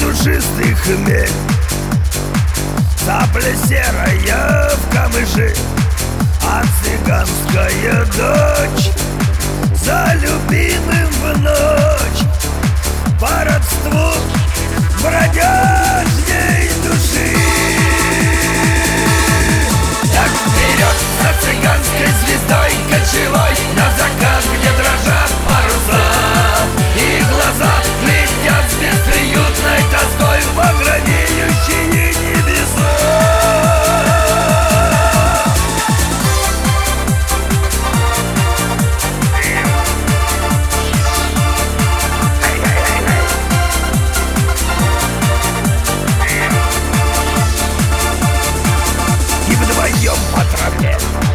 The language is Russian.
душистый хмель, цапля серая в камыше, а цыганская дочь за любимым в ночь. По родству бродяжней души. Так вперед за цыганской звездой кочевой, на закат, где дрожат паруса, и глаза глядят с бесприютной тоской в багровеющие небеса. И вдвоем по траве